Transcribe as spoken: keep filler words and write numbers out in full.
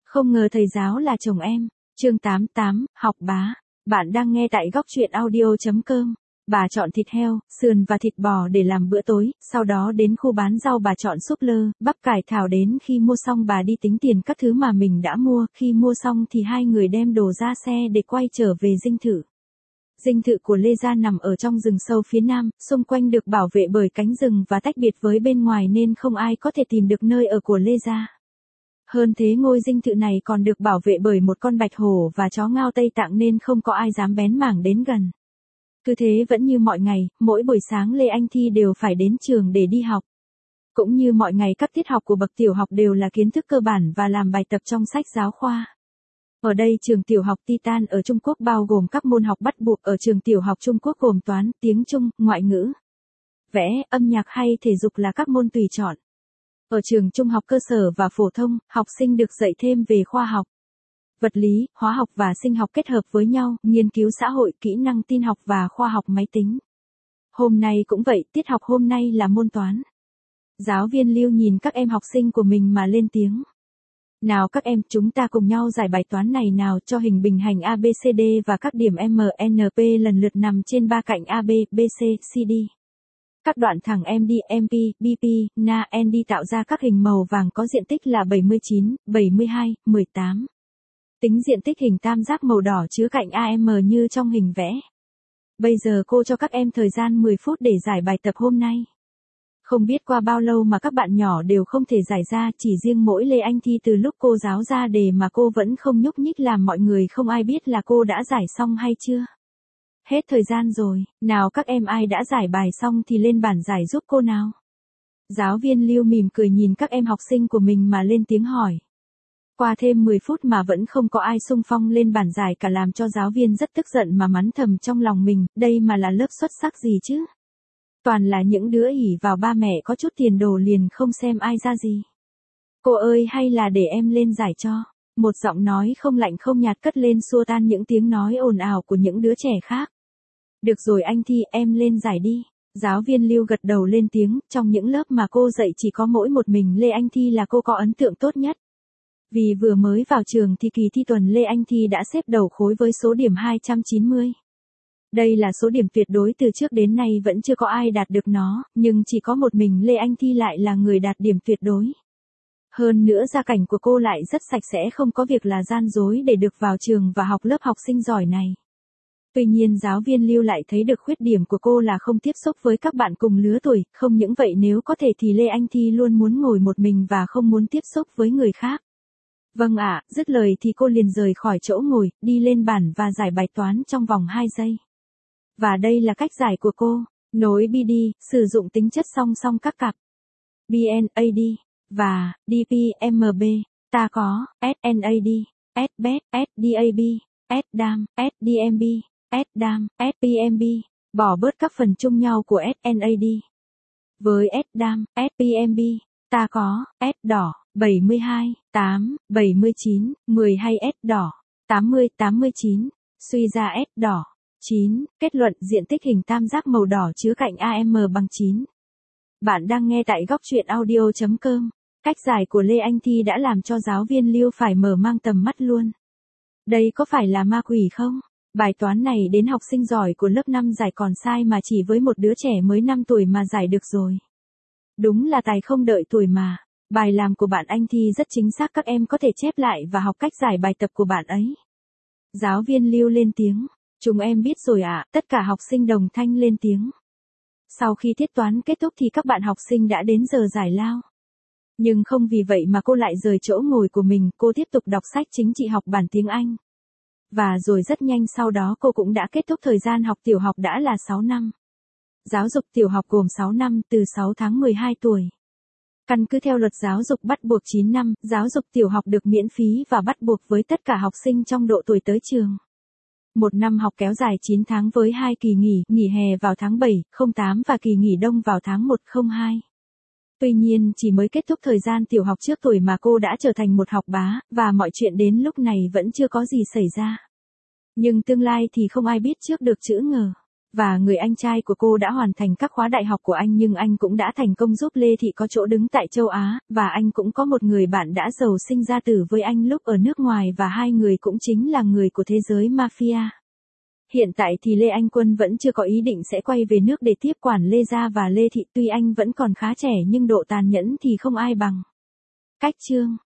Không ngờ thầy giáo là chồng em. Chương tám mươi tám, học bá. Bạn đang nghe tại góc truyện audio chấm com. Bà chọn thịt heo, sườn và thịt bò để làm bữa tối, sau đó đến khu bán rau bà chọn súp lơ, bắp cải thảo đến khi mua xong bà đi tính tiền các thứ mà mình đã mua, khi mua xong thì hai người đem đồ ra xe để quay trở về dinh thự. Dinh thự của Lê Gia nằm ở trong rừng sâu phía nam, xung quanh được bảo vệ bởi cánh rừng và tách biệt với bên ngoài nên không ai có thể tìm được nơi ở của Lê Gia. Hơn thế ngôi dinh thự này còn được bảo vệ bởi một con bạch hổ và chó ngao Tây Tạng nên không có ai dám bén mảng đến gần. Cứ thế vẫn như mọi ngày, mỗi buổi sáng Lê Anh Thi đều phải đến trường để đi học. Cũng như mọi ngày các tiết học của bậc tiểu học đều là kiến thức cơ bản và làm bài tập trong sách giáo khoa. Ở đây trường tiểu học Titan ở Trung Quốc bao gồm các môn học bắt buộc ở trường tiểu học Trung Quốc gồm toán, tiếng Trung, ngoại ngữ, vẽ, âm nhạc hay thể dục là các môn tùy chọn. Ở trường trung học cơ sở và phổ thông, học sinh được dạy thêm về khoa học, vật lý, hóa học và sinh học kết hợp với nhau, nghiên cứu xã hội, kỹ năng tin học và khoa học máy tính. Hôm nay cũng vậy, tiết học hôm nay là môn toán. Giáo viên Lưu nhìn các em học sinh của mình mà lên tiếng. Nào các em, chúng ta cùng nhau giải bài toán này nào, cho hình bình hành a bê xê đê và các điểm em en pê lần lượt nằm trên ba cạnh a bê, bê xê, xê đê. Các đoạn thẳng em đê, em pê, bê pê, en a, en đê tạo ra các hình màu vàng có diện tích là bảy mươi chín, bảy mươi hai, mười tám. Tính diện tích hình tam giác màu đỏ chứa cạnh a em như trong hình vẽ. Bây giờ cô cho các em thời gian mười phút để giải bài tập hôm nay. Không biết qua bao lâu mà các bạn nhỏ đều không thể giải ra, chỉ riêng mỗi Lê Anh Thi từ lúc cô giáo ra đề mà cô vẫn không nhúc nhích làm mọi người không ai biết là cô đã giải xong hay chưa. Hết thời gian rồi, nào các em ai đã giải bài xong thì lên bảng giải giúp cô nào. Giáo viên Lưu mỉm cười nhìn các em học sinh của mình mà lên tiếng hỏi. Qua thêm mười phút mà vẫn không có ai xung phong lên bảng giải cả làm cho giáo viên rất tức giận mà mắng thầm trong lòng mình, đây mà là lớp xuất sắc gì chứ. Toàn là những đứa ỷ vào ba mẹ có chút tiền đồ liền không xem ai ra gì. Cô ơi hay là để em lên giải cho. Một giọng nói không lạnh không nhạt cất lên xua tan những tiếng nói ồn ào của những đứa trẻ khác. Được rồi anh Thi, em lên giải đi. Giáo viên Lưu gật đầu lên tiếng, trong những lớp mà cô dạy chỉ có mỗi một mình Lê Anh Thi là cô có ấn tượng tốt nhất. Vì vừa mới vào trường thì kỳ thi tuần Lê Anh Thi đã xếp đầu khối với số điểm hai trăm chín mươi. Đây là số điểm tuyệt đối từ trước đến nay vẫn chưa có ai đạt được nó, nhưng chỉ có một mình Lê Anh Thi lại là người đạt điểm tuyệt đối. Hơn nữa gia cảnh của cô lại rất sạch sẽ không có việc là gian dối để được vào trường và học lớp học sinh giỏi này. Tuy nhiên giáo viên Lưu lại thấy được khuyết điểm của cô là không tiếp xúc với các bạn cùng lứa tuổi, không những vậy nếu có thể thì Lê Anh Thi luôn muốn ngồi một mình và không muốn tiếp xúc với người khác. Vâng ạ, dứt lời thì cô liền rời khỏi chỗ ngồi, đi lên bảng và giải bài toán trong vòng hai giây. Và đây là cách giải của cô, nối bê đê, sử dụng tính chất song song các cặp bê en a đê và đê pê em bê, ta có ét en a đê, ét bê e, ét đê a bê, ét đê a em, ét đê em bê, ét đê a em, ét pê em bê, bỏ bớt các phần chung nhau của ét en a đê. Với ét đê a em, ét pê em bê, ta có S đỏ bảy mươi hai, tám, bảy mươi chín, mười hay S đỏ tám mươi, tám mươi chín, suy ra S đỏ chín, kết luận diện tích hình tam giác màu đỏ chứa cạnh a em bằng chín. Bạn đang nghe tại góc truyện audio chấm com. Cách giải của Lê Anh Thi đã làm cho giáo viên Lưu phải mở mang tầm mắt luôn. Đây có phải là ma quỷ không? Bài toán này đến học sinh giỏi của lớp năm giải còn sai mà chỉ với một đứa trẻ mới năm tuổi mà giải được rồi. Đúng là tài không đợi tuổi mà. Bài làm của bạn Anh Thi rất chính xác, các em có thể chép lại và học cách giải bài tập của bạn ấy. Giáo viên Lưu lên tiếng. Chúng em biết rồi ạ, à, tất cả học sinh đồng thanh lên tiếng. Sau khi tiết toán kết thúc thì các bạn học sinh đã đến giờ giải lao. Nhưng không vì vậy mà cô lại rời chỗ ngồi của mình, cô tiếp tục đọc sách chính trị học bản tiếng Anh. Và rồi rất nhanh sau đó cô cũng đã kết thúc thời gian học tiểu học đã là sáu năm. Giáo dục tiểu học gồm sáu năm từ sáu tháng mười hai tuổi. Căn cứ theo luật giáo dục bắt buộc chín năm, giáo dục tiểu học được miễn phí và bắt buộc với tất cả học sinh trong độ tuổi tới trường. Một năm học kéo dài chín tháng với hai kỳ nghỉ, nghỉ hè vào tháng bảy, không tám và kỳ nghỉ đông vào tháng một, không hai. Tuy nhiên chỉ mới kết thúc thời gian tiểu học trước tuổi mà cô đã trở thành một học bá, và mọi chuyện đến lúc này vẫn chưa có gì xảy ra. Nhưng tương lai thì không ai biết trước được chữ ngờ. Và người anh trai của cô đã hoàn thành các khóa đại học của anh nhưng anh cũng đã thành công giúp Lê Thị có chỗ đứng tại châu Á, và anh cũng có một người bạn đã giàu sinh ra tử với anh lúc ở nước ngoài và hai người cũng chính là người của thế giới mafia. Hiện tại thì Lê Anh Quân vẫn chưa có ý định sẽ quay về nước để tiếp quản Lê Gia và Lê Thị, tuy anh vẫn còn khá trẻ nhưng độ tàn nhẫn thì không ai bằng. Cách chương